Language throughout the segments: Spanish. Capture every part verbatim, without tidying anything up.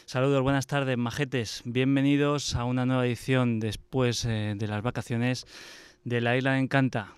Saludos, buenas tardes, majetes. Bienvenidos a una nueva edición después eh, de las vacaciones de La Isla de Encanta.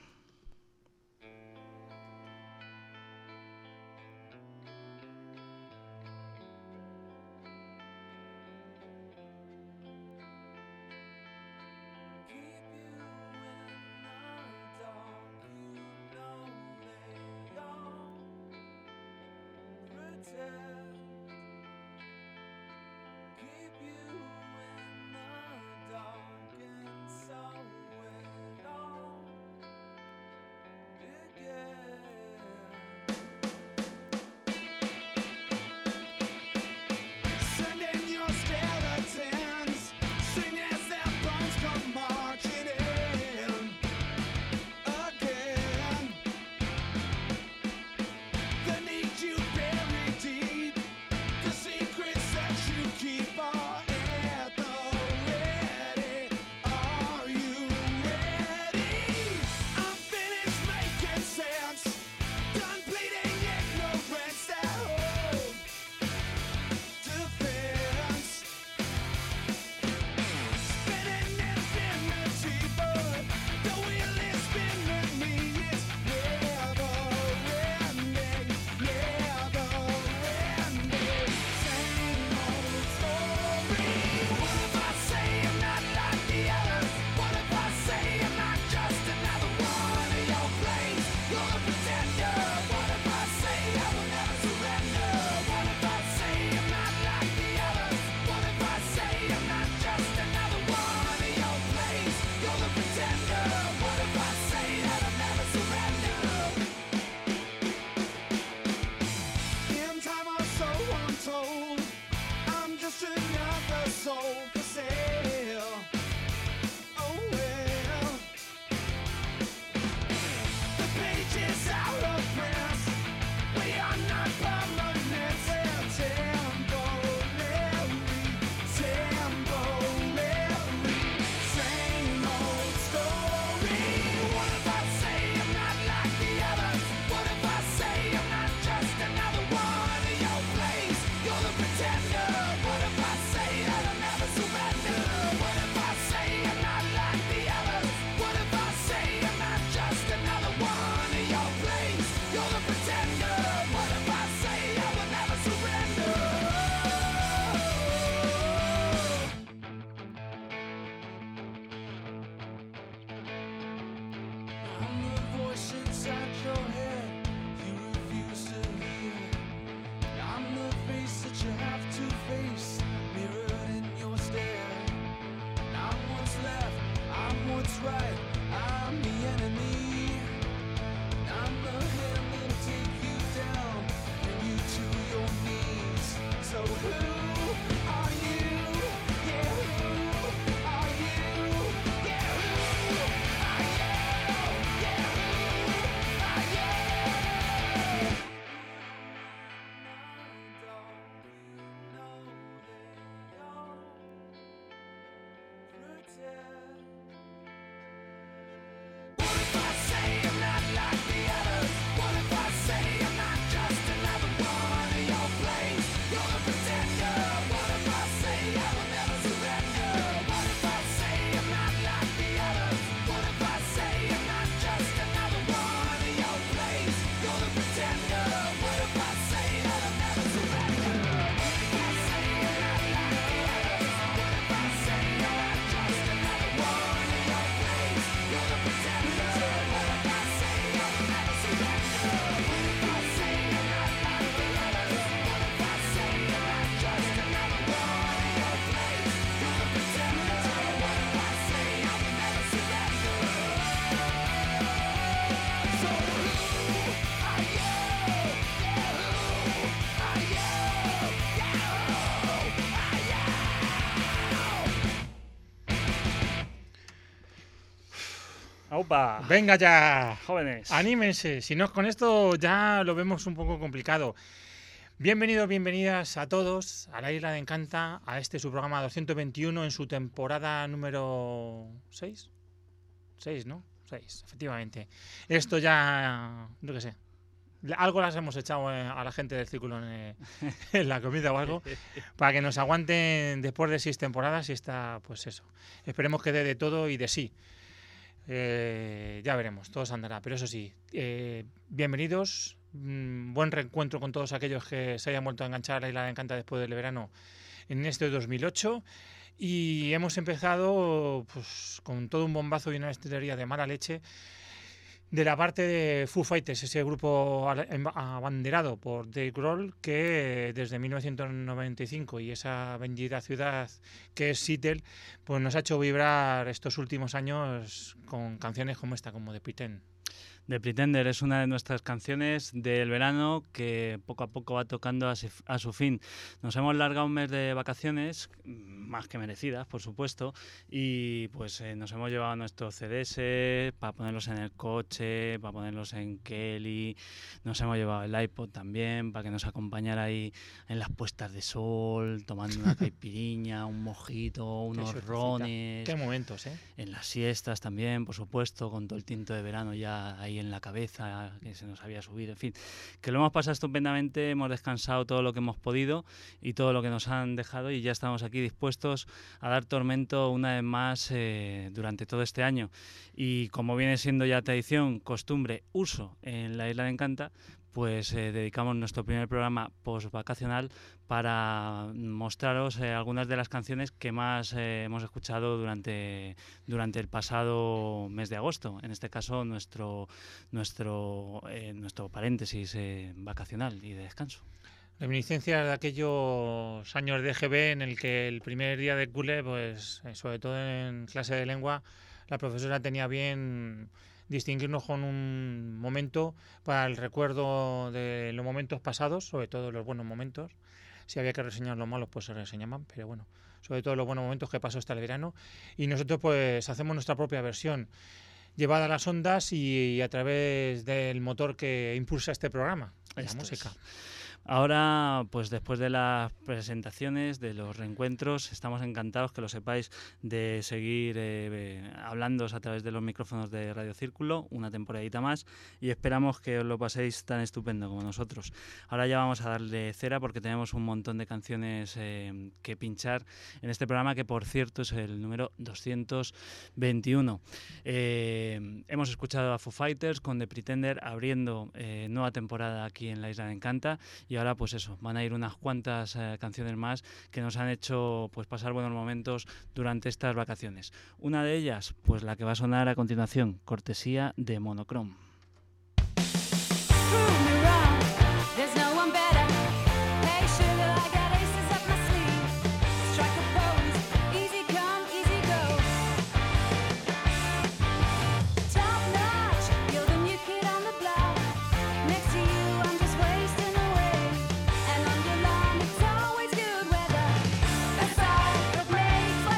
¡Opa! Venga ya, Jóvenes. Anímense, si no con esto ya lo vemos un poco complicado. Bienvenidos, bienvenidas a todos a La Isla de Encanta, a este su programa doscientos veintiuno en su temporada número seis. seis, ¿no? seis, efectivamente. Esto ya, no qué sé. algo las hemos echado a la gente del círculo en, en la comida o algo, para que nos aguanten después de seis temporadas y está, pues eso. Esperemos que dé de todo y de sí. Eh, ya veremos, todo se andará. Pero eso sí, eh, bienvenidos, mmm, buen reencuentro con todos aquellos que se hayan vuelto a enganchar a la Isla de Encanta después del verano en este dos mil ocho. Y hemos empezado pues, con todo un bombazo y una estrella de mala leche de la parte de Foo Fighters, ese grupo abanderado por Dave Grohl, que desde mil novecientos noventa y cinco y esa bendita ciudad que es Seattle, pues nos ha hecho vibrar estos últimos años con canciones como esta, como The Pretend. The Pretender es una de nuestras canciones del verano que poco a poco va tocando a su, a su fin. Nos hemos largado un mes de vacaciones, más que merecidas, por supuesto, y pues eh, nos hemos llevado nuestros C Ds para ponerlos en el coche, para ponerlos en Kelly, nos hemos llevado el iPod también para que nos acompañara ahí en las puestas de sol, tomando una caipiriña, un mojito, unos rones. Qué momentos, ¿eh? En las siestas también, por supuesto, con todo el tinto de verano ya ahí en la cabeza, que se nos había subido, en fin, que lo hemos pasado estupendamente, hemos descansado todo lo que hemos podido y todo lo que nos han dejado y ya estamos aquí dispuestos a dar tormento una vez más eh, durante todo este año. Y como viene siendo ya tradición, costumbre, uso en la Isla de Encanta, pues eh, dedicamos nuestro primer programa post-vacacional para mostraros eh, algunas de las canciones que más eh, hemos escuchado durante, durante el pasado mes de agosto. En este caso, nuestro, nuestro, eh, nuestro paréntesis eh, vacacional y de descanso. Reminiscencias de aquellos años de E G B en el que el primer día de cule, pues eh, sobre todo en clase de lengua, la profesora tenía bien distinguirnos con un momento para el recuerdo de los momentos pasados, sobre todo los buenos momentos. Si había que reseñar los malos, pues se reseñaban, pero bueno, sobre todo los buenos momentos que pasó hasta el verano. Y nosotros pues hacemos nuestra propia versión, llevada a las ondas y a través del motor que impulsa este programa, la música. Es. Ahora, pues después de las presentaciones, de los reencuentros, estamos encantados, que lo sepáis, de seguir eh, hablándoos a través de los micrófonos de Radio Círculo una temporadita más y esperamos que os lo paséis tan estupendo como nosotros. Ahora ya vamos a darle cera porque tenemos un montón de canciones eh, que pinchar en este programa, que por cierto es el número doscientos veintiuno. Eh, hemos escuchado a Foo Fighters con The Pretender abriendo eh, nueva temporada aquí en la Isla de Encanta. Y ahora pues eso, van a ir unas cuantas eh, canciones más que nos han hecho pues pasar buenos momentos durante estas vacaciones. Una de ellas, pues la que va a sonar a continuación, cortesía de Monochrome.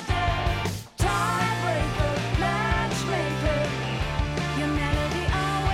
Your melody always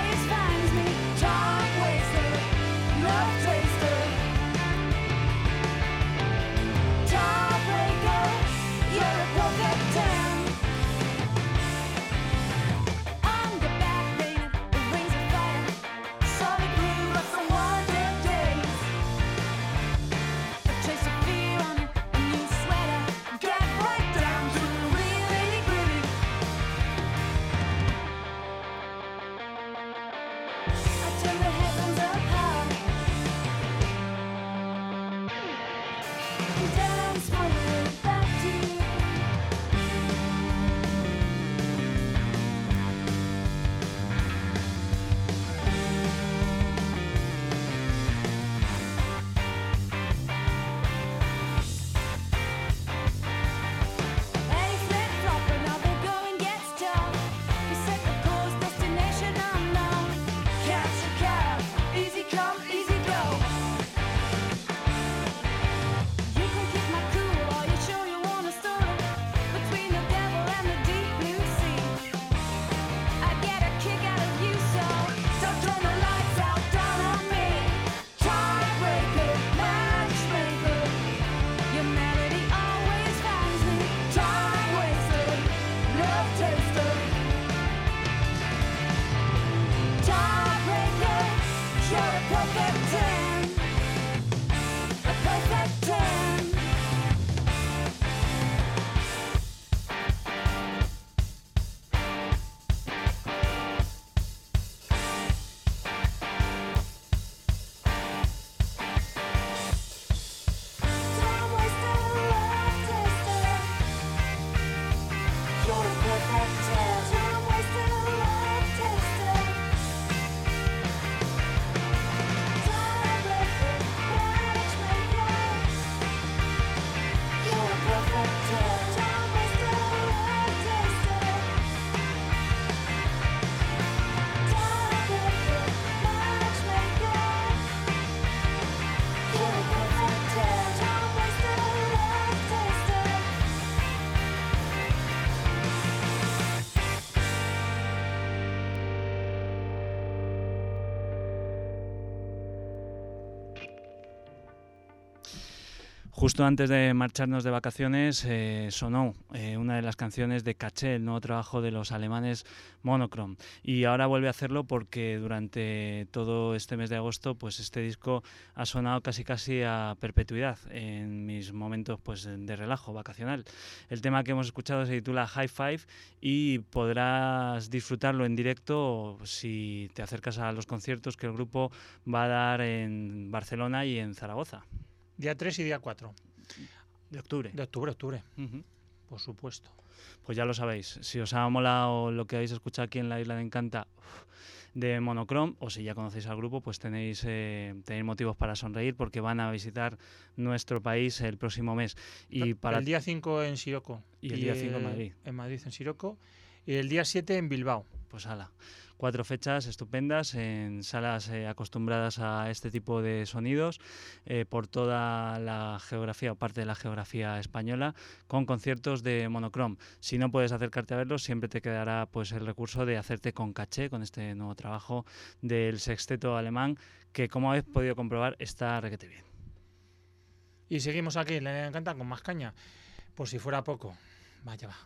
Justo antes de marcharnos de vacaciones eh, sonó eh, una de las canciones de Caché, el nuevo trabajo de los alemanes Monochrome, y ahora vuelve a hacerlo porque durante todo este mes de agosto pues este disco ha sonado casi casi a perpetuidad en mis momentos pues de relajo vacacional. El tema que hemos escuchado se titula High Five y podrás disfrutarlo en directo si te acercas a los conciertos que el grupo va a dar en Barcelona y en Zaragoza. Día tres y día cuatro. De octubre. De octubre, octubre. Uh-huh. Por supuesto. Pues ya lo sabéis. Si os ha molado lo que habéis escuchado aquí en la Isla de Encanta de Monochrome, o si ya conocéis al grupo, pues tenéis, eh, tenéis motivos para sonreír porque van a visitar nuestro país el próximo mes. Y para el día cinco en Siroco. Y el y día cinco en Madrid. En Madrid, en Siroco. Y el día siete en Bilbao. Pues ala. Cuatro fechas estupendas en salas eh, acostumbradas a este tipo de sonidos eh, por toda la geografía o parte de la geografía española, con conciertos de Monochrome. Si no puedes acercarte a verlos, siempre te quedará pues el recurso de hacerte con Caché, con este nuevo trabajo del sexteto alemán, que como habéis podido comprobar está requete bien. Y seguimos aquí en La Encanta con más caña, por si fuera poco. Vaya va.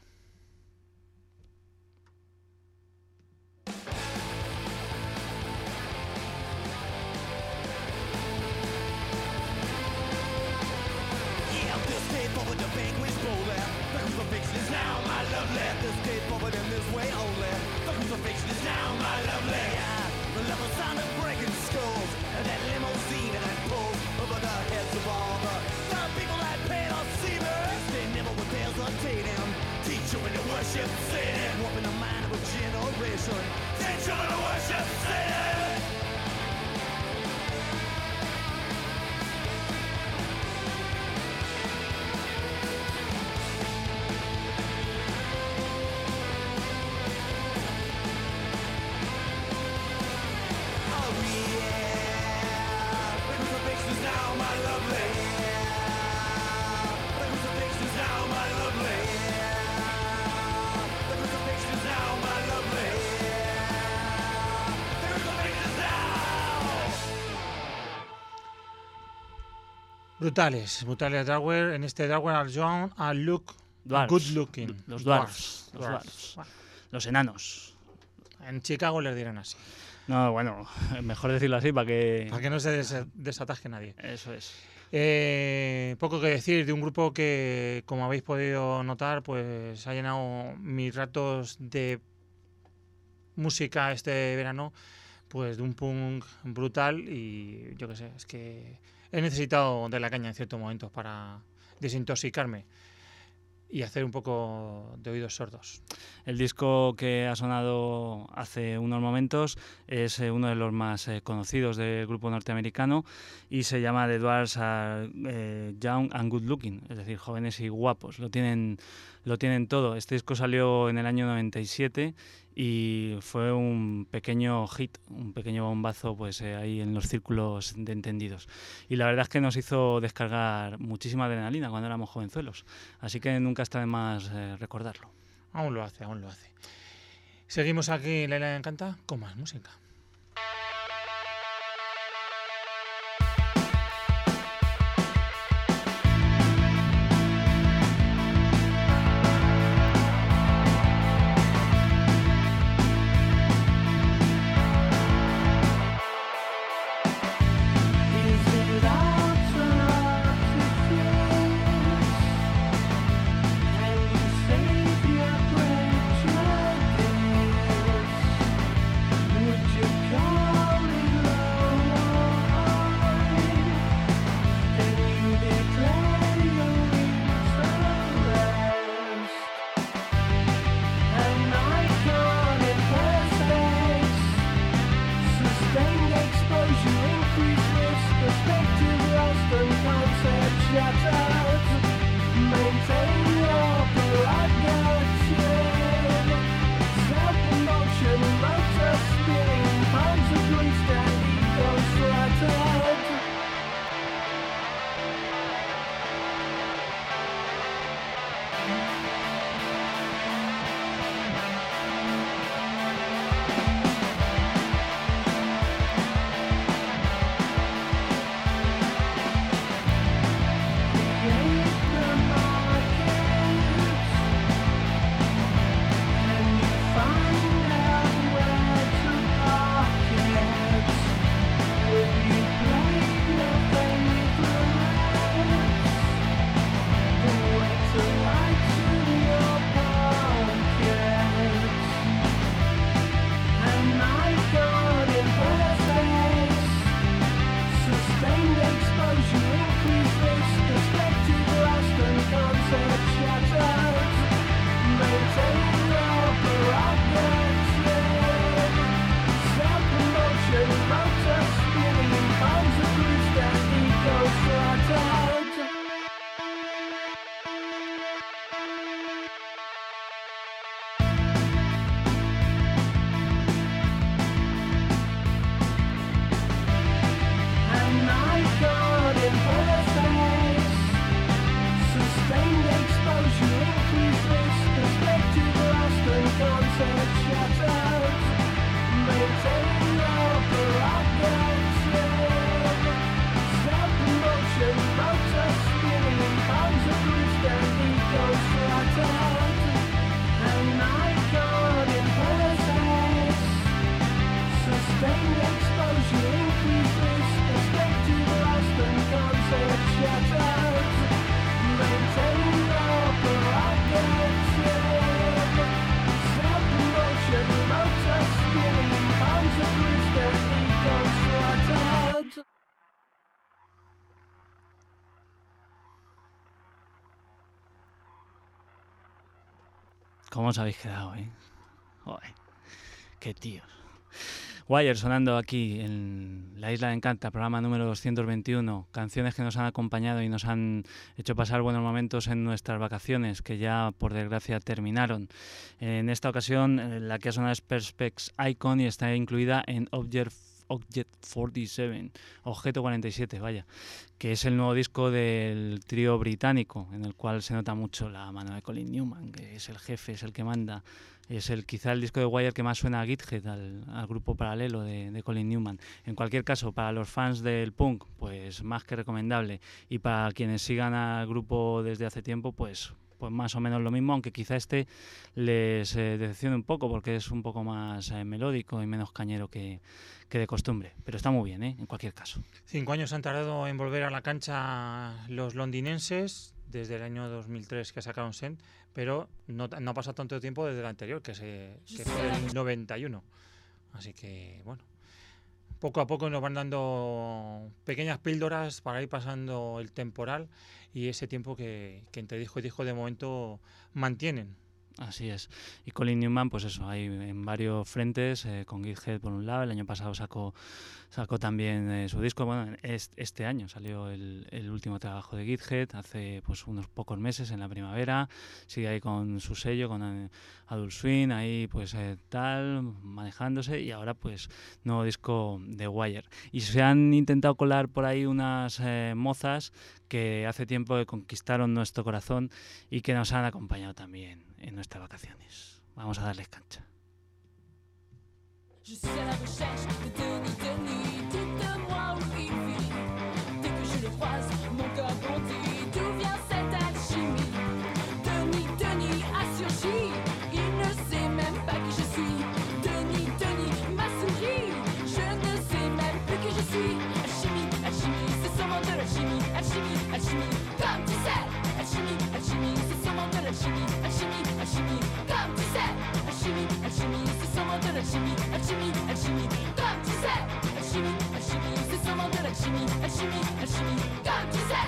Brutales, brutales Dragware. En este Dragware are John are look Dwarfs. good looking. Los dwarfs, los dwarfs, los enanos. En Chicago les dirán así. No, bueno, mejor decirlo así para que... Para que no se des desatasque nadie. Eso es. Eh, poco que decir de un grupo que, como habéis podido notar, pues ha llenado mis ratos de música este verano, pues de un punk brutal y yo qué sé, es que he necesitado de la caña en ciertos momentos para desintoxicarme y hacer un poco de oídos sordos. El disco que ha sonado hace unos momentos es eh, uno de los más eh, conocidos del grupo norteamericano y se llama The Dwarfs Are eh, Young and Good Looking, es decir, jóvenes y guapos. Lo tienen, lo tienen todo. Este disco salió en el año noventa y siete y fue un pequeño hit, un pequeño bombazo pues eh, ahí en los círculos de entendidos. Y la verdad es que nos hizo descargar muchísima adrenalina cuando éramos jovenzuelos. Así que nunca está de más eh, recordarlo. Aún lo hace, aún lo hace. Seguimos aquí en La Isla de Encanta con más música. Would you ¿Cómo os habéis quedado, eh? Joder, qué tíos. Wire sonando aquí en La Isla de Encanta, programa número doscientos veintiuno. Canciones que nos han acompañado y nos han hecho pasar buenos momentos en nuestras vacaciones, que ya por desgracia terminaron. En esta ocasión la que ha sonado es Perspex Icon y está incluida en Object Object cuarenta y siete, Objeto cuarenta y siete, vaya, que es el nuevo disco del trío británico, en el cual se nota mucho la mano de Colin Newman, que es el jefe, es el que manda, es el quizá el disco de Wire que más suena a Githead, al, al grupo paralelo de, de Colin Newman. En cualquier caso, para los fans del punk, pues más que recomendable, y para quienes sigan al grupo desde hace tiempo, pues pues más o menos lo mismo, aunque quizá este les eh, decepcione un poco porque es un poco más eh, melódico y menos cañero que, que de costumbre, pero está muy bien, ¿eh? En cualquier caso. Cinco años han tardado en volver a la cancha los londinenses, desde el año dos mil tres que sacaron Sent, pero no, no ha pasado tanto tiempo desde el anterior, que, se, que fue el noventa y uno. Así que, bueno, poco a poco nos van dando pequeñas píldoras para ir pasando el temporal y ese tiempo que, que entre disco y disco de momento mantienen. Así es. Y Colin Newman, pues eso, hay en varios frentes, eh, con Githead por un lado. El año pasado sacó sacó también eh, su disco. Bueno, este, este año salió el, el último trabajo de Githead, hace pues unos pocos meses, en la primavera. Sigue ahí con su sello, con eh, Adult Swim, ahí pues eh, tal, manejándose. Y ahora pues nuevo disco de Wire. Y se han intentado colar por ahí unas eh, mozas que hace tiempo que conquistaron nuestro corazón y que nos han acompañado también en nuestras vacaciones. Vamos a darles cancha. Je suis à la recherche de Denis, Denis, dites-moi où il vit. Dès que je le croise, mon cœur bondit. D'où vient cette alchimie? Denis, Denis a surgi. Il ne sait même pas qui je suis. Denis, Denis m'a souri. Je ne sais même plus qui je suis. Alchimie, alchimie, c'est sûrement de l'alchimie. Alchimie, alchimie, comme tu sais. Alchimie, alchimie, c'est sûrement de l'alchimie. Alchimie, alchimie, comme tu sais. Alchimie, alchimie, c'est sûrement de l'alchimie. Alchimie, alchimie, comme tu sais. Alchimie, alchimie, c'est sûrement de l'alchimie. Alchimie, alchimie, comme tu sais.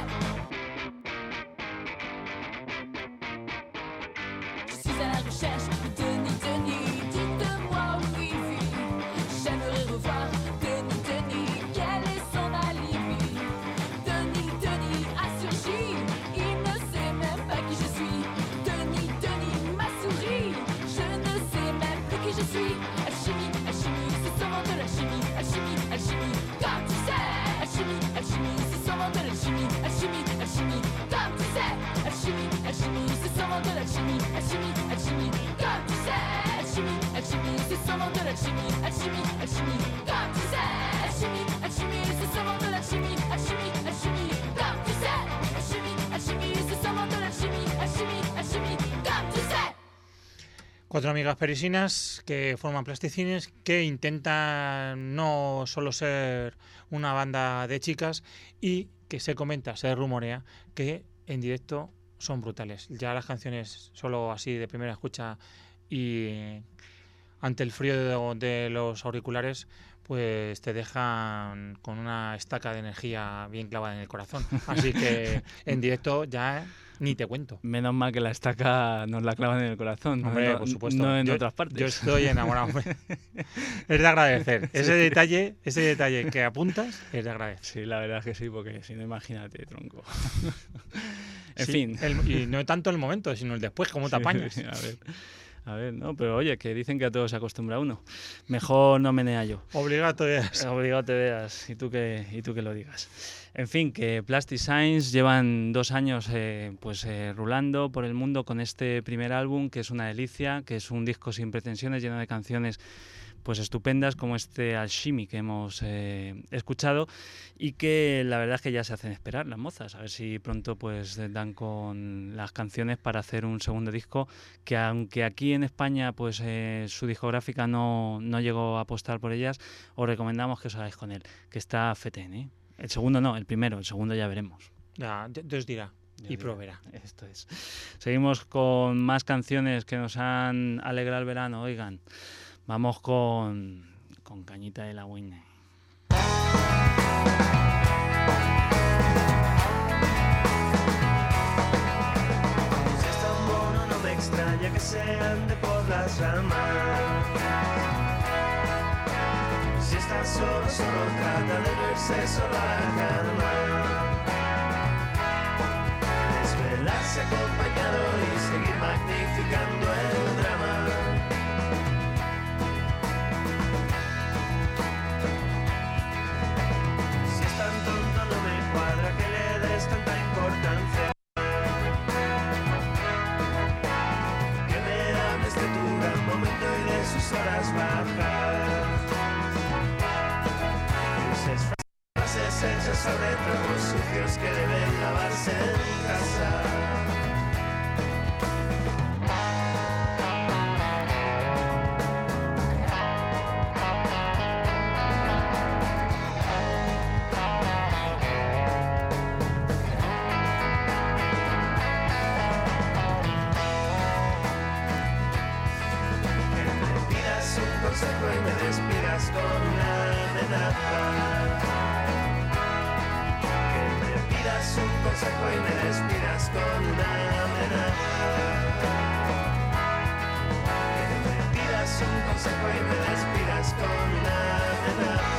Je suis à la recherche de Denis, Denis, dites-moi où il vit. J'aimerais revoir Denis, Denis, quel est son alibi? Denis, Denis a surgi, il ne sait même pas qui je suis. Denis, Denis m'a souri, je ne sais même plus qui je suis. Alchimie, alchimie, c'est sûrement de l'alchimie. Alchimie, alchimie, comme tu sais. Alchimie, alchimie, c'est sûrement de l'alchimie. Alchimie, alchimie, comme tu sais. Alchimie, alchimie, c'est sûrement de l'alchimie. Alchimie, alchimie, comme tu sais. Alchimie, alchimie, c'est sûrement de l'alchimie. Alchimie, alchimie, comme tu sais. Alchimie, alchimie, c'est sûrement de l'alchimie. Alchimie, alchimie, comme tu sais. Alchimie, alchimie, c'est sûrement de l'alchimie. Alchimie, alchimie, comme tu sais. Cuatro amigas parisinas que forman Plasticines, que intentan no solo ser una banda de chicas y que se comenta, se rumorea, que en directo son brutales. Ya las canciones solo así de primera escucha y ante el frío de, de los auriculares, pues te dejan con una estaca de energía bien clavada en el corazón. Así que en directo ya ni te cuento. Menos mal que la estaca nos la clavan en el corazón. Hombre, no, por supuesto. No en yo, otras partes. Yo estoy enamorado. Es de agradecer. Ese detalle, ese detalle que apuntas es de agradecer. Sí, la verdad es que sí, porque si no, imagínate, tronco. En sí, fin. El, y no tanto el momento, sino el después, cómo te apañas. Sí, a ver. A ver, no, pero oye, que dicen que a todo se acostumbra uno. Mejor no menea yo. Obligado te veas. Obligado te veas, y tú que, y tú que lo digas. En fin, que Plasticines llevan dos años eh, pues eh, rulando por el mundo con este primer álbum, que es una delicia, que es un disco sin pretensiones, lleno de canciones pues estupendas como este Alchimie que hemos eh, escuchado y que la verdad es que ya se hacen esperar las mozas, a ver si pronto pues dan con las canciones para hacer un segundo disco que aunque aquí en España pues eh, su discográfica no, no llegó a apostar por ellas, os recomendamos que os hagáis con él, que está fetén, ¿eh? El segundo no, el primero, el segundo ya veremos. Ya, Dios dirá. Ya y dirá. proveerá. Esto es. Seguimos con más canciones que nos han alegrado el verano, oigan. Vamos con, con Cañita de la Buena. Si es tan bueno no me extraña que se ande por las ramas. Si estás solo, solo trata de verse solo a la cama. Desvelarse acompañado y seguir magnificando el drama. Si es tan tonto no me cuadra que le des tanta importancia. Que me hables de tu gran momento y de sus horas bajas. Frases hechas sobre trapos sucios que deben lavarse en casa. Que me pidas un consejo y me despidas con una amenaza. Un consejo y me despidas con una amenaza. Que me pidas un consejo y me despidas con una amenaza.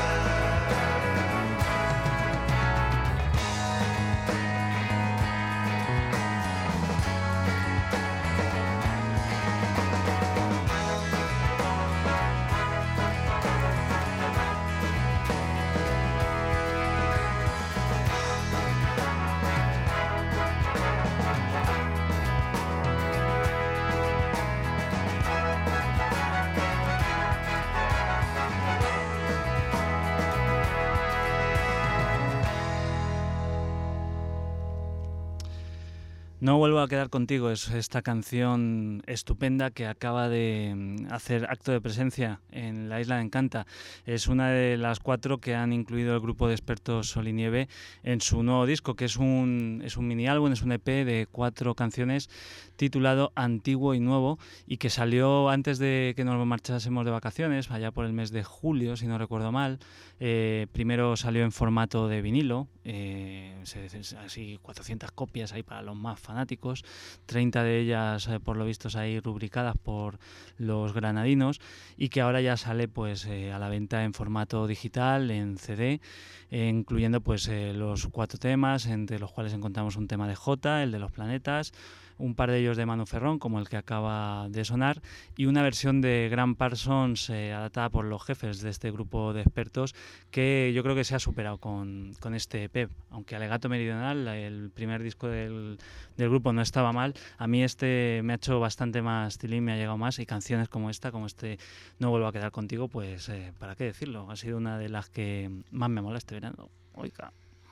No vuelvo a quedar contigo, es esta canción estupenda que acaba de hacer acto de presencia en la Isla de Encanta. Es una de las cuatro que han incluido el grupo de expertos Sol y Nieve en su nuevo disco, que es un, es un mini álbum, es un E P de cuatro canciones titulado Antiguo y Nuevo, y que salió antes de que nos marchásemos de vacaciones, allá por el mes de julio, si no recuerdo mal. Eh, primero salió en formato de vinilo, eh, así cuatrocientas copias ahí para los más fanáticos, treinta de ellas eh, por lo visto ahí rubricadas por los granadinos, y que ahora ya sale pues eh, a la venta en formato digital, en C D, eh, incluyendo pues eh, los cuatro temas, entre los cuales encontramos un tema de Jota, el de los planetas, un par de ellos de Manu Ferrón, como el que acaba de sonar, y una versión de Graham Parsons eh, adaptada por los jefes de este grupo de expertos, que yo creo que se ha superado con, con este E P. Aunque Alegato Meridional, el primer disco del, del grupo, no estaba mal, a mí este me ha hecho bastante más tilín, me ha llegado más, y canciones como esta, como este No vuelvo a quedar contigo, pues eh, para qué decirlo, ha sido una de las que más me mola este verano. Oiga.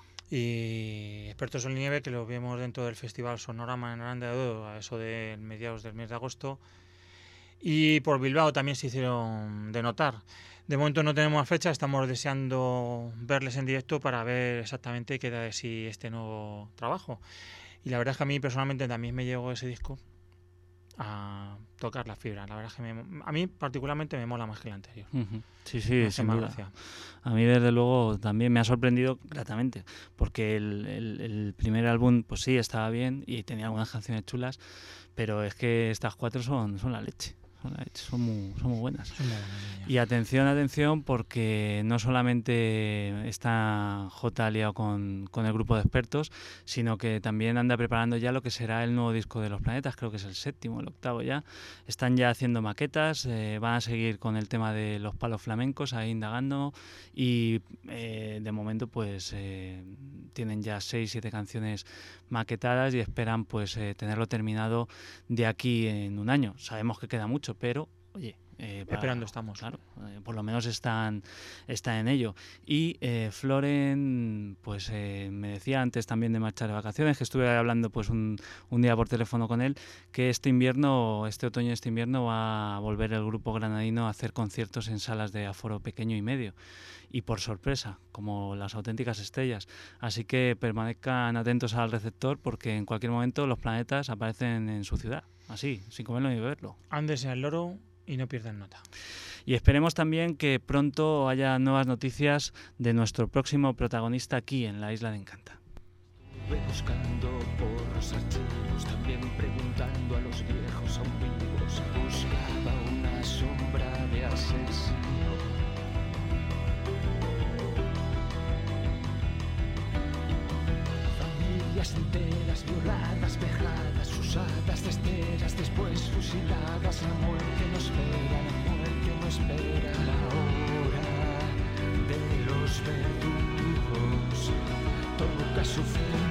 Y Expertos Sol y Nieve, que lo vimos dentro del Festival Sonorama en Aranda de Duero, a eso de mediados del mes de agosto. Y por Bilbao también se hicieron de notar. De momento no tenemos fecha, estamos deseando verles en directo para ver exactamente qué da de sí este nuevo trabajo. Y la verdad es que a mí personalmente también me llegó ese disco a tocar la fibra. La verdad es que me, a mí particularmente me mola más que el anterior. Uh-huh. Sí, sí, sin duda. Gracia. A mí desde luego también me ha sorprendido gratamente, porque el, el, el primer álbum pues sí estaba bien y tenía algunas canciones chulas, pero es que estas cuatro son, son la leche. Son muy, son muy buenas. Son muy buenas, y atención, atención, porque no solamente está Jota aliado con, con el grupo de expertos, sino que también anda preparando ya lo que será el nuevo disco de Los Planetas, creo que es el séptimo, el octavo ya. Están ya haciendo maquetas, eh, van a seguir con el tema de los palos flamencos, ahí indagando, y eh, de momento pues eh, tienen ya seis, siete canciones maquetadas y esperan pues eh, tenerlo terminado de aquí en un año. Sabemos que queda mucho, pero oye, eh, para, esperando estamos, claro, eh, por lo menos están, están en ello. Y eh, Floren pues eh, me decía antes también de marchar de vacaciones, que estuve hablando pues un, un día por teléfono con él, que este invierno, este otoño, este invierno va a volver el grupo granadino a hacer conciertos en salas de aforo pequeño y medio, y por sorpresa, como las auténticas estrellas. Así que permanezcan atentos al receptor, porque en cualquier momento Los Planetas aparecen en su ciudad, así, sin comerlo ni beberlo. Ándese al loro y no pierdan nota. Y esperemos también que pronto haya nuevas noticias de nuestro próximo protagonista aquí en la Isla de Encanta. Estuve buscando por los archivos, también preguntando a los viejos aún vivos. las testeras después fusiladas. La muerte no espera, la muerte no espera. La hora de los verdugos toca su fin.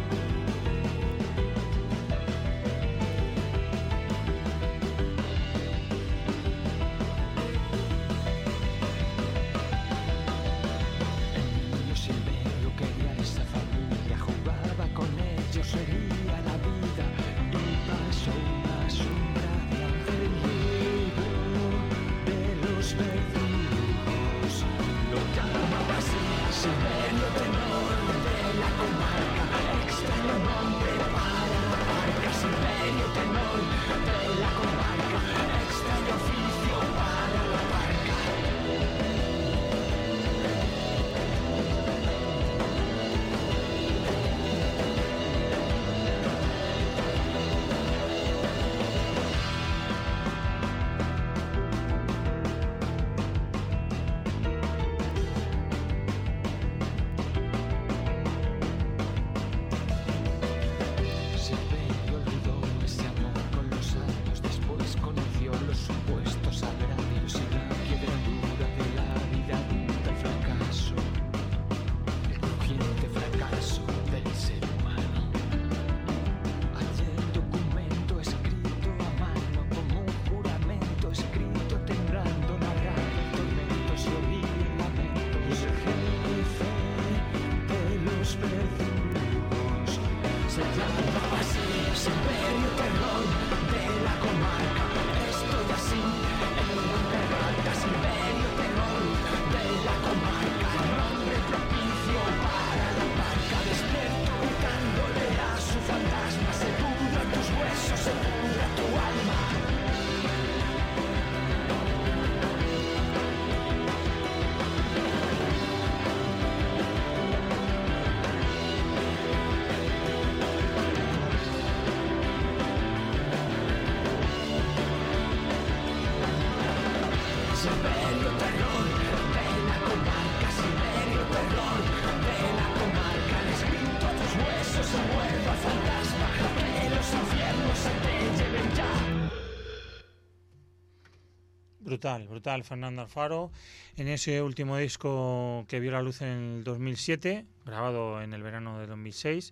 Brutal, brutal Fernando Alfaro, en ese último disco que vio la luz en el dos mil siete, grabado en el verano de dos mil seis,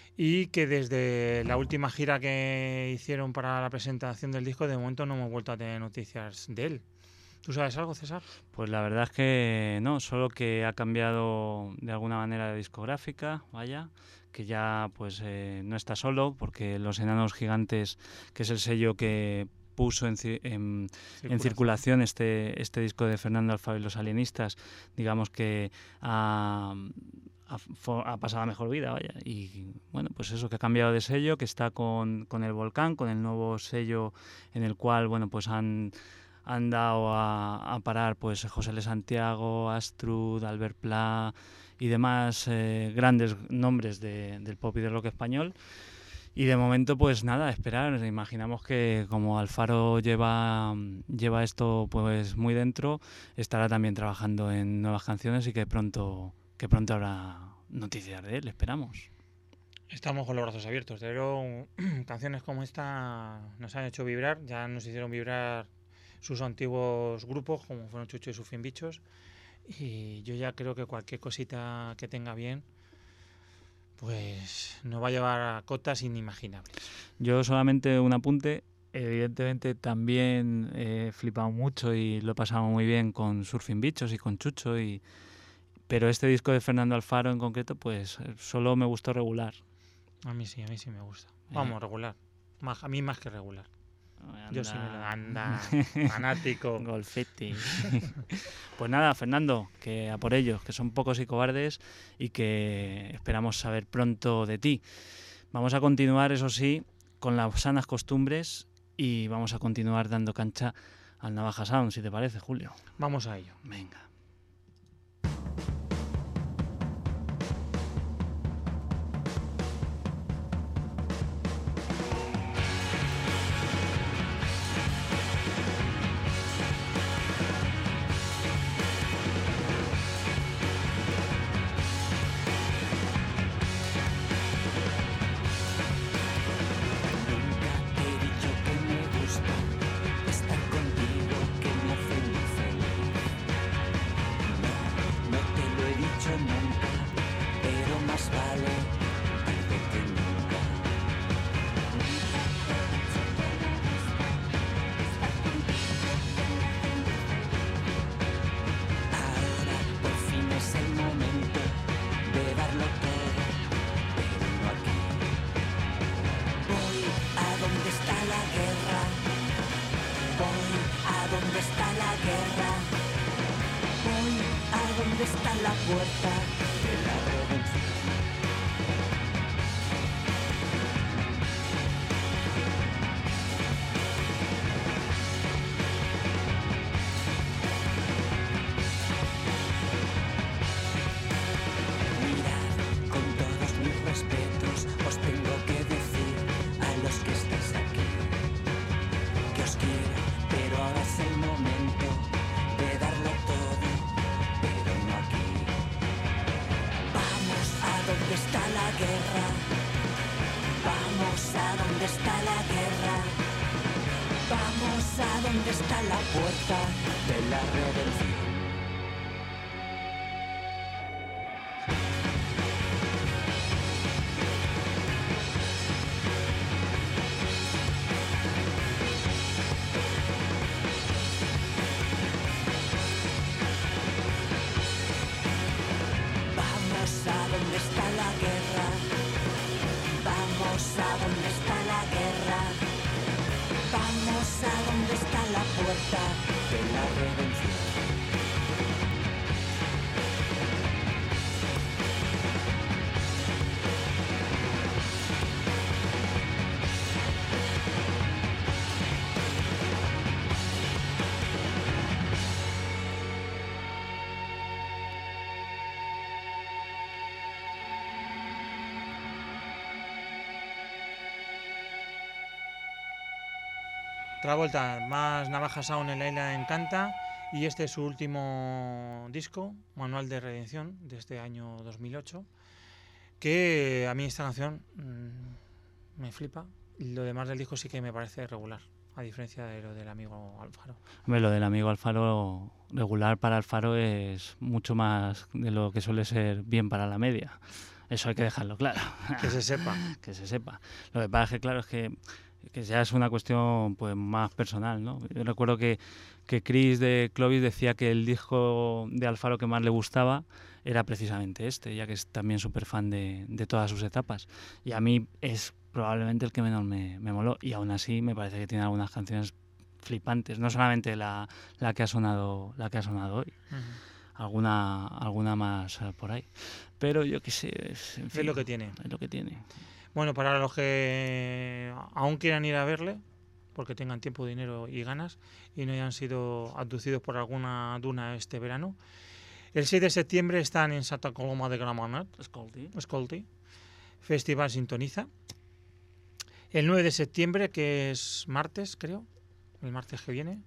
y que desde la última gira que hicieron para la presentación del disco, de momento no hemos vuelto a tener noticias de él. ¿Tú sabes algo, César? Pues la verdad es que no, solo que ha cambiado de alguna manera de discográfica, vaya, que ya pues eh, no está solo, porque Los Enanos Gigantes, que es el sello que puso en, en, en circulación este, este disco de Fernando Alfaro y los Alienistas, digamos que ha, ha, ha pasado a mejor vida, vaya. Y bueno, pues eso, que ha cambiado de sello, que está con, con El Volcán, con el nuevo sello en el cual, bueno, pues han, han dado a, a parar pues José L. Santiago, Astrud, Albert Pla y demás eh, grandes nombres de, del pop y del rock español. Y de momento, pues nada, esperar. Imaginamos que como Alfaro lleva, lleva esto pues muy dentro, estará también trabajando en nuevas canciones y que pronto, que pronto habrá noticias de él, esperamos. Estamos con los brazos abiertos, pero canciones como esta nos han hecho vibrar, ya nos hicieron vibrar sus antiguos grupos, como fueron Chucho y Sufin Bichos, y yo ya creo que cualquier cosita que tenga bien, pues nos va a llevar a cotas inimaginables. Yo solamente un apunte. Evidentemente también he flipado mucho y lo he pasado muy bien con Surfing Bichos y con Chucho, y pero este disco de Fernando Alfaro en concreto, pues solo me gustó regular. A mí sí, a mí sí me gusta. Vamos, eh. regular. Más, a mí más que regular. Anda. Yo sí me lo anda, fanático. Golfetti. Pues nada, Fernando, que a por ellos, que son pocos y cobardes y que esperamos saber pronto de ti. Vamos a continuar, eso sí, con las sanas costumbres y vamos a continuar dando cancha al Navaja Sound, si te parece, Julio. Vamos a ello. Venga. Nunca está la puerta de la redención. Mirad, con todos mis respetos, os tengo que decir a los que estáis aquí que os quiero, pero ahora es el momento de darlo todo, pero no aquí. Vamos a donde está la guerra, vamos a donde está la guerra, vamos a donde está la puerta de la redención. Vamos a donde está la guerra, vamos a donde está la guerra, vamos a donde está la puerta de la redención. Travolta, más navajas aún en la isla de Encanta, y este es su último disco, Manual de Redención, de este año dos mil ocho, que a mí esta canción mmm, me flipa, y lo demás del disco sí que me parece regular, a diferencia de lo del amigo Alfaro. Hombre, lo del amigo Alfaro, regular para Alfaro es mucho más de lo que suele ser bien para la media. Eso hay que dejarlo claro. Que se sepa. Que se sepa. Lo que pasa es que, claro, es que, que ya es una cuestión pues más personal, ¿no? Yo recuerdo que, que Chris de Clovis decía que el disco de Alfaro que más le gustaba era precisamente este, ya que es también súper fan de, de todas sus etapas. Y a mí es probablemente el que menos me, me moló. Y aún así me parece que tiene algunas canciones flipantes, no solamente la, la que ha sonado la que ha sonado hoy. Uh-huh. alguna alguna más uh, por ahí, pero yo qué sé, es, en fin, Es lo que tiene. Es lo que tiene. Bueno, para los que aún quieran ir a verle, porque tengan tiempo, dinero y ganas, y no hayan sido abducidos por alguna duna este verano, el seis de septiembre están en Santa Coloma de Gramenet, Escolti. Escolti, Festival Sintoniza. El nueve de septiembre, que es martes, creo, el martes que viene,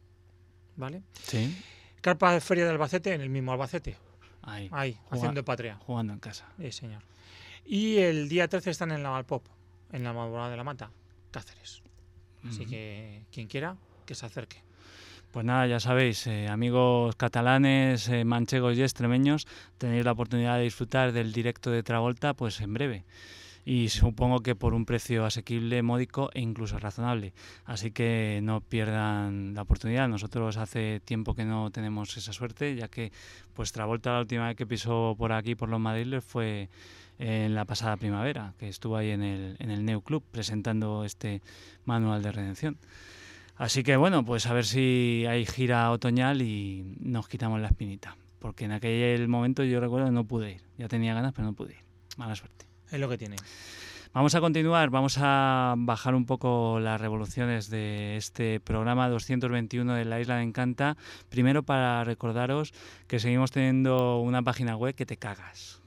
¿vale? Sí. Carpa Feria de Albacete, en el mismo Albacete, Ahí. ahí, Juga- haciendo patria. Jugando en casa. Sí, señor. Y el día trece están en la Valpop, en la Almodóvar de la Mata, Cáceres. Así Ujú. que quien quiera, que se acerque. Pues nada, ya sabéis, eh, amigos catalanes, eh, manchegos y extremeños, tenéis la oportunidad de disfrutar del directo de Travolta pues en breve. Y supongo que por un precio asequible, módico e incluso razonable. Así que no pierdan la oportunidad. Nosotros hace tiempo que no tenemos esa suerte, ya que pues Travolta la última vez que pisó por aquí, por los Madriles, fue en la pasada primavera, que estuvo ahí en el, en el Neu Club presentando este Manual de Redención. Así que bueno, pues a ver si hay gira otoñal y nos quitamos la espinita. Porque en aquel momento yo recuerdo que no pude ir. Ya tenía ganas, pero no pude ir. Mala suerte. Es lo que tiene. Vamos a continuar, vamos a bajar un poco las revoluciones de este programa doscientos veintiuno de la Isla de Encanta. Primero para recordaros que seguimos teniendo una página web que te cagas.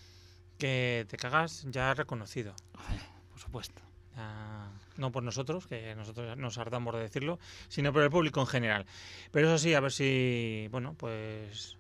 Que te cagas ya reconocido. Joder, por supuesto. Ya, no por nosotros, que nosotros nos hartamos de decirlo, sino por el público en general. Pero eso sí, a ver si, bueno, pues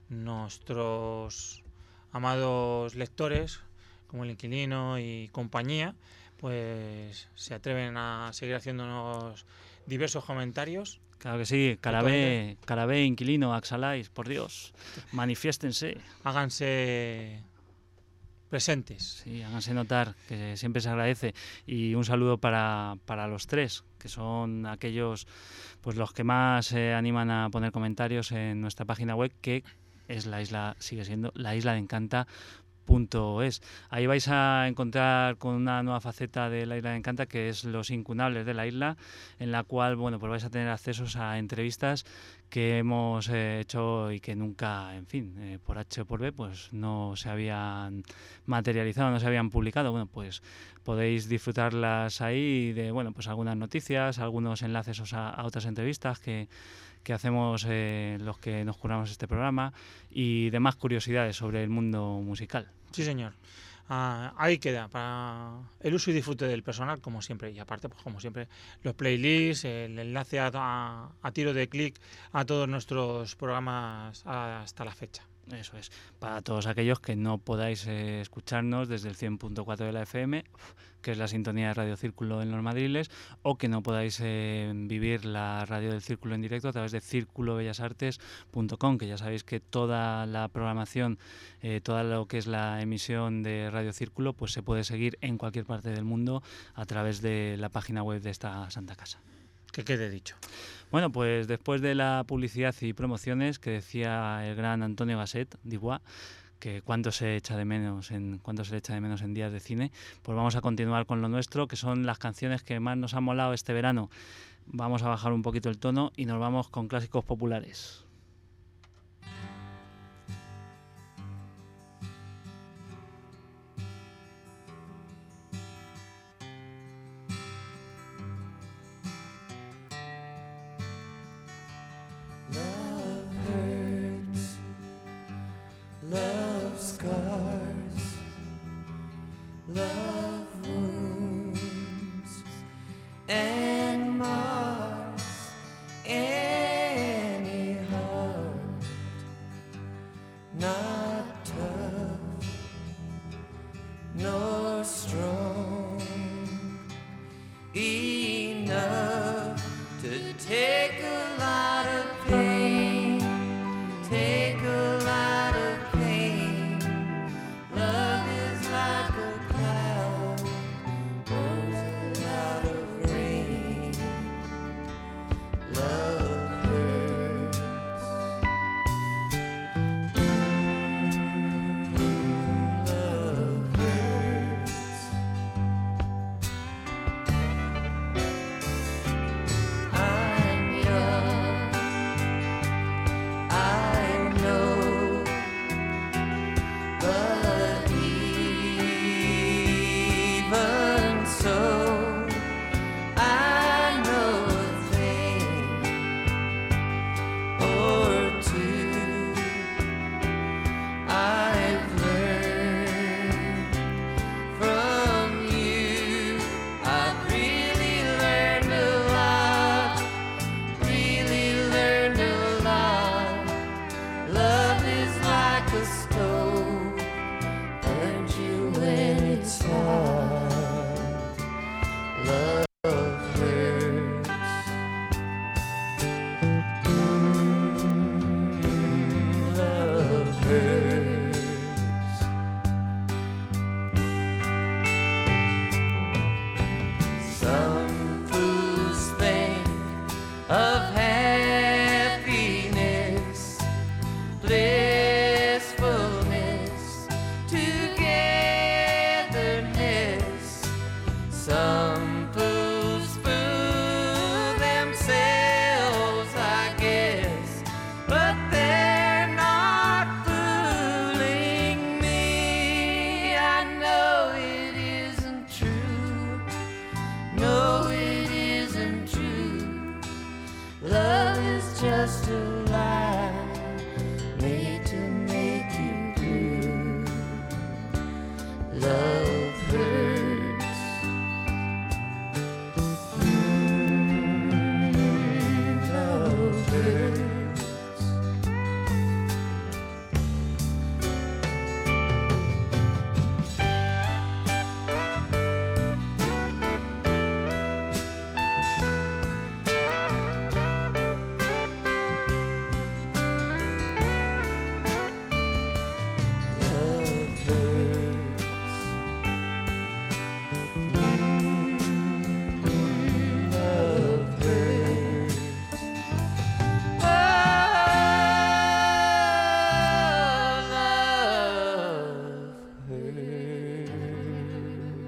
nuestros amados lectores, como el Inquilino y compañía, pues se atreven a seguir haciéndonos diversos comentarios. Claro que sí, Carabé, Carabé, Inquilino, Axalais, por Dios, manifiéstense. Háganse presentes. Sí, háganse notar, que siempre se agradece. Y un saludo para, para los tres, que son aquellos pues los que más se animan a poner comentarios en nuestra página web, que es la isla, sigue siendo la isla de Encanta. Punto es. Ahí vais a encontrar con una nueva faceta de la Isla de Encanta, que es los incunables de la isla, en la cual bueno, pues vais a tener accesos a entrevistas que hemos eh, hecho y que nunca, en fin, eh, por H o por B, pues no se habían materializado, no se habían publicado. Bueno, pues podéis disfrutarlas ahí de, bueno, pues algunas noticias, algunos enlaces a, a otras entrevistas que, que hacemos eh, los que nos curamos este programa y demás curiosidades sobre el mundo musical. Sí, señor. Uh, ahí queda, para el uso y disfrute del personal, como siempre. Y aparte, pues como siempre, los playlists, el enlace a, a, a tiro de clic a todos nuestros programas hasta la fecha. Eso es. Para todos aquellos que no podáis eh, escucharnos desde el cien punto cuatro de la F M, que es la sintonía de Radio Círculo en los Madriles, o que no podáis eh, vivir la radio del Círculo en directo a través de círculo bellas artes punto com, que ya sabéis que toda la programación, eh, todo lo que es la emisión de Radio Círculo, pues se puede seguir en cualquier parte del mundo a través de la página web de esta Santa Casa. Que quede dicho. Bueno, pues después de la publicidad y promociones que decía el gran Antonio Gasset, Dubois, que cuánto se echa de menos en cuánto se le echa de menos en días de cine, pues vamos a continuar con lo nuestro, que son las canciones que más nos han molado este verano. Vamos a bajar un poquito el tono y nos vamos con clásicos populares.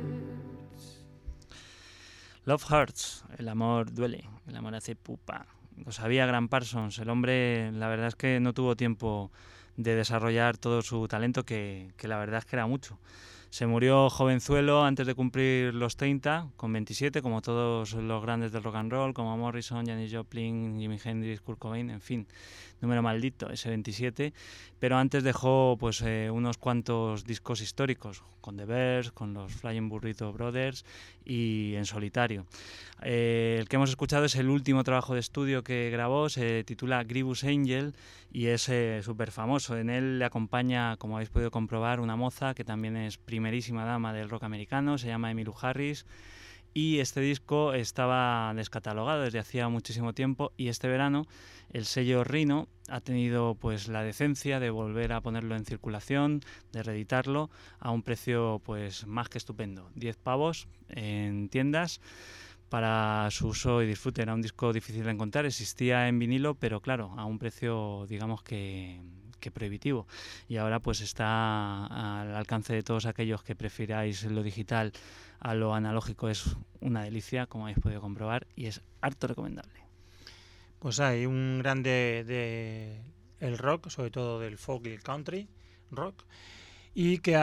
Love Hurts, el amor duele, el amor hace pupa. lo sabía Graham Parsons. El hombre, la verdad es que no tuvo tiempo de desarrollar todo su talento, que, que la verdad es que era mucho. Se murió jovenzuelo antes de cumplir los treinta, con veintisiete, como todos los grandes del rock and roll, como Morrison, Janis Joplin, Jimi Hendrix, Kurt Cobain, en fin, número maldito, ese veintisiete. Pero antes dejó pues eh, unos cuantos discos históricos, con The Bears, con los Flying Burrito Brothers y en solitario. Eh, el que hemos escuchado es el último trabajo de estudio que grabó, se titula Grievous Angel y es eh, súper famoso. En él le acompaña, como habéis podido comprobar, una moza que también es primerísima dama del rock americano, se llama Emmylou Harris, y este disco estaba descatalogado desde hacía muchísimo tiempo, y este verano el sello Rhino ha tenido pues la decencia de volver a ponerlo en circulación, de reeditarlo a un precio pues más que estupendo, diez pavos en tiendas para su uso y disfrute. Era un disco difícil de encontrar, existía en vinilo, pero claro, a un precio digamos que que prohibitivo, y ahora pues está al alcance de todos aquellos que prefiráis lo digital a lo analógico. Es una delicia, como habéis podido comprobar, y es harto recomendable. Pues hay un grande de el rock, sobre todo del folk y el country rock, y que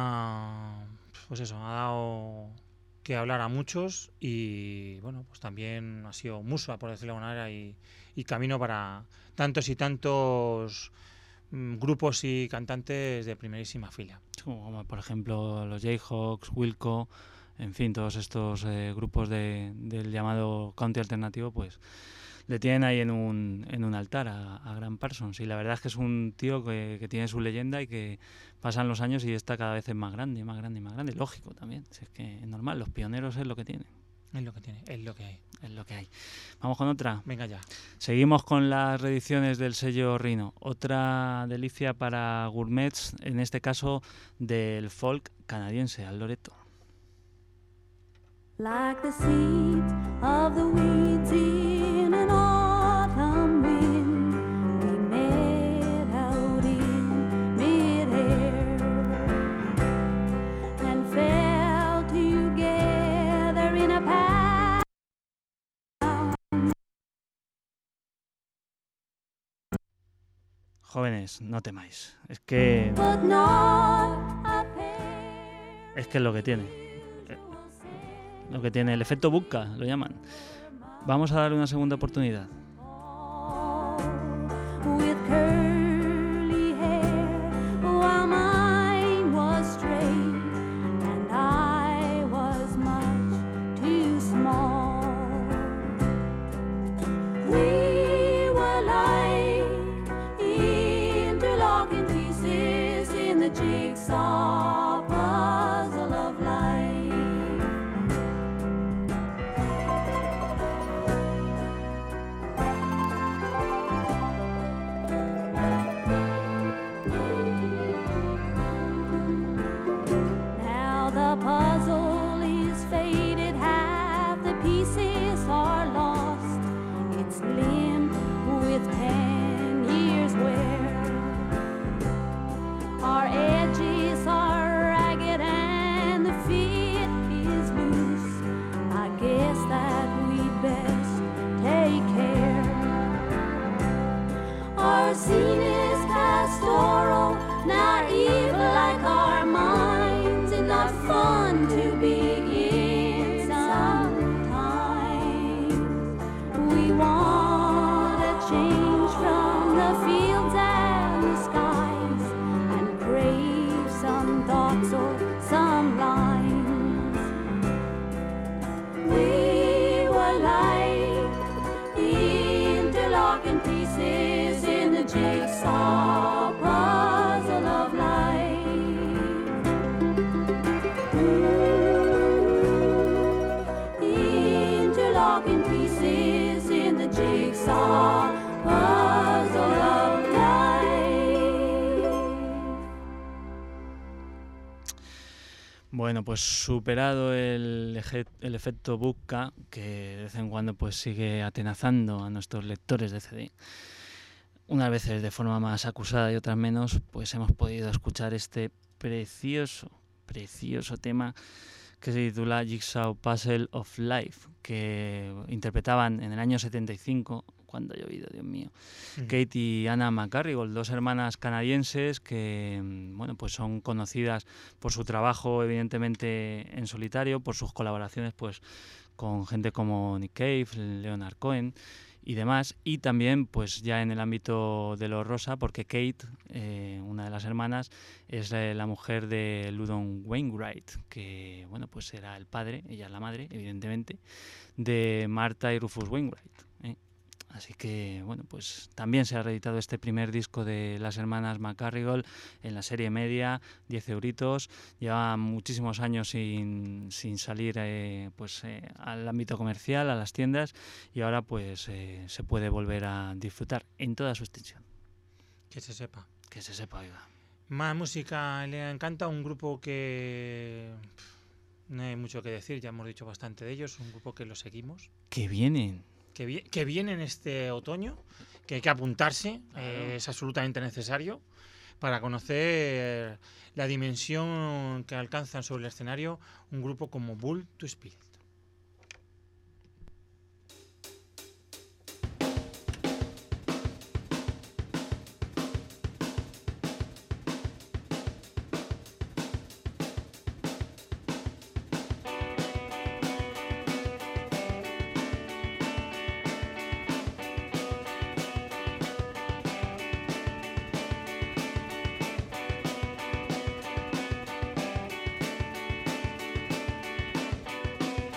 ha pues eso, ha dado que hablar a muchos, y bueno, pues también ha sido musa, por decirlo de alguna manera, y, y camino para tantos y tantos grupos y cantantes de primerísima fila. Como por ejemplo los Jayhawks, Wilco, en fin, todos estos eh, grupos de, del llamado country alternativo, pues le tienen ahí en un, en un altar a, a Graham Parsons. Y la verdad es que es un tío que, que tiene su leyenda y que pasan los años y está cada vez más grande, más grande y más grande. Lógico también, si es que es normal, los pioneros es lo que tienen. Es lo que tiene, es lo que hay. Es lo que hay. Vamos con otra. Venga ya. Seguimos con las reediciones del sello Rhino. Otra delicia para gourmets, en este caso del folk canadiense, al Loreto. Like the seeds of the weeds in an autumn wind, we met out in mid-air and fell together in a path. Jóvenes, no temáis. Es que But not a pair. es que es lo que tiene. Lo que tiene el efecto Bucca, lo llaman. Vamos a darle una segunda oportunidad. With curly hair, while mine was straight, and I was much too small. We were like interlocking pieces in the jigsaw puzzle of life. Now the puzzle is faded, half the pieces are lost. It's limp with ten years wear. Our edges are ragged and the fit is loose. I guess that we'd best take care. Our scene is pastoral, naive like our minds, and not fun to be in sometimes. We want a change from the fields and the skies, and crave some thoughts or some lines. We were like interlocking pieces in the jigsaw puzzle of life. Ooh, interlocking pieces in the jigsaw puzzle of life. Bueno, pues superado el, eje- el efecto Bucca, que de vez en cuando pues sigue atenazando a nuestros lectores de C D, unas veces de forma más acusada y otras menos, pues hemos podido escuchar este precioso, precioso tema que se titula Jigsaw Puzzle of Life, que interpretaban en el año setenta y cinco cuánto ha llovido, Dios mío. Ujú. Kate y Anna McCarrigal, dos hermanas canadienses que mm, bueno, pues son conocidas por su trabajo evidentemente en solitario, por sus colaboraciones pues con gente como Nick Cave, Leonard Cohen y demás, y también pues ya en el ámbito de lo rosa, porque Kate, eh, una de las hermanas, es eh, la mujer de Ludon Wainwright, que bueno, pues era el padre, ella es la madre, evidentemente, de Martha y Rufus Wainwright. ¿eh? Así que, bueno, pues también se ha reeditado este primer disco de las hermanas McCarrigal en la serie media, diez euritos. Lleva muchísimos años sin, sin salir eh, pues, eh, al ámbito comercial, a las tiendas, y ahora pues eh, se puede volver a disfrutar en toda su extensión. Que se sepa. Que se sepa, oiga. Más música, le encanta un grupo que pff, no hay mucho que decir, ya hemos dicho bastante de ellos, un grupo que lo seguimos, Que vienen. que, vi- que viene en este otoño, que hay que apuntarse, Claro. eh, es absolutamente necesario para conocer la dimensión que alcanzan sobre el escenario un grupo como Bull to Spirit. Thank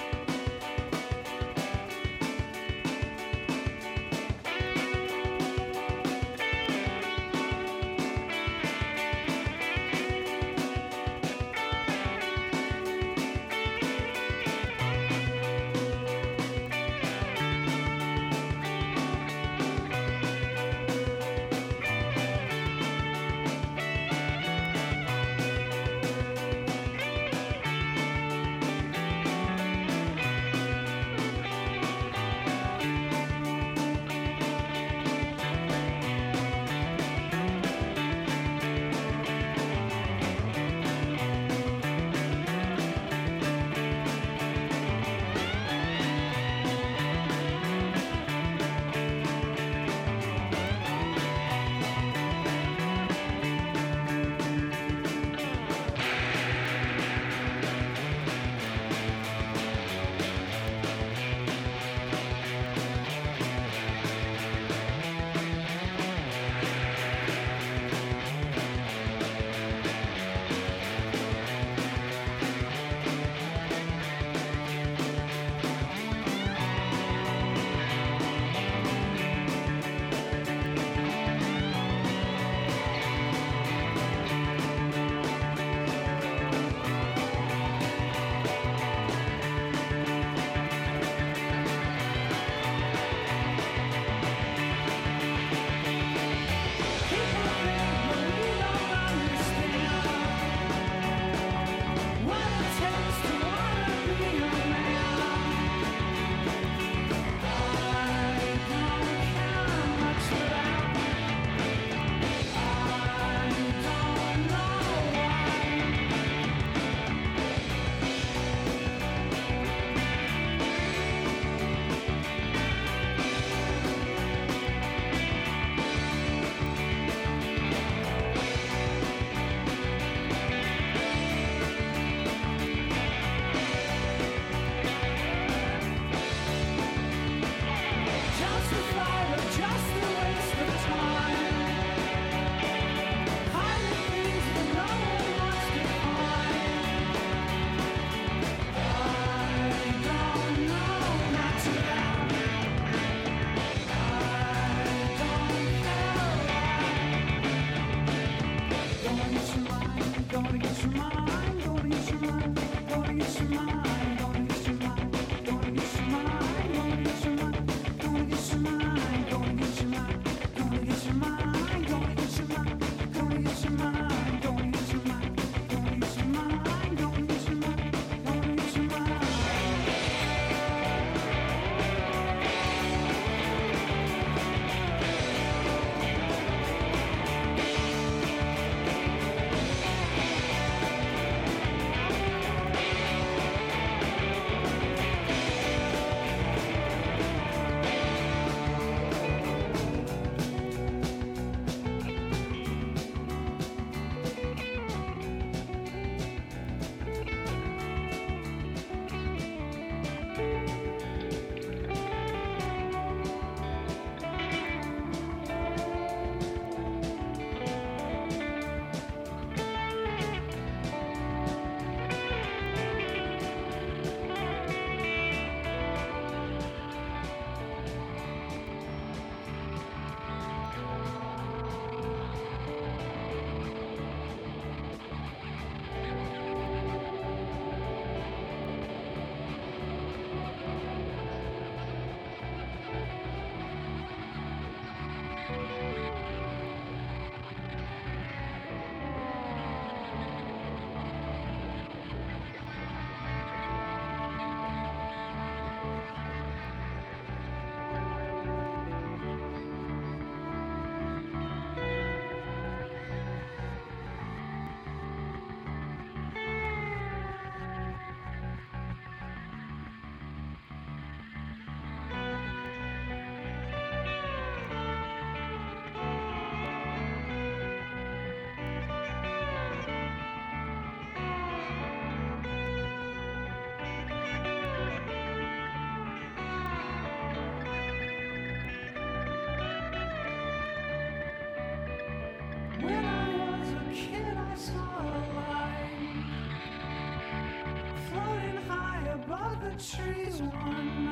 trees one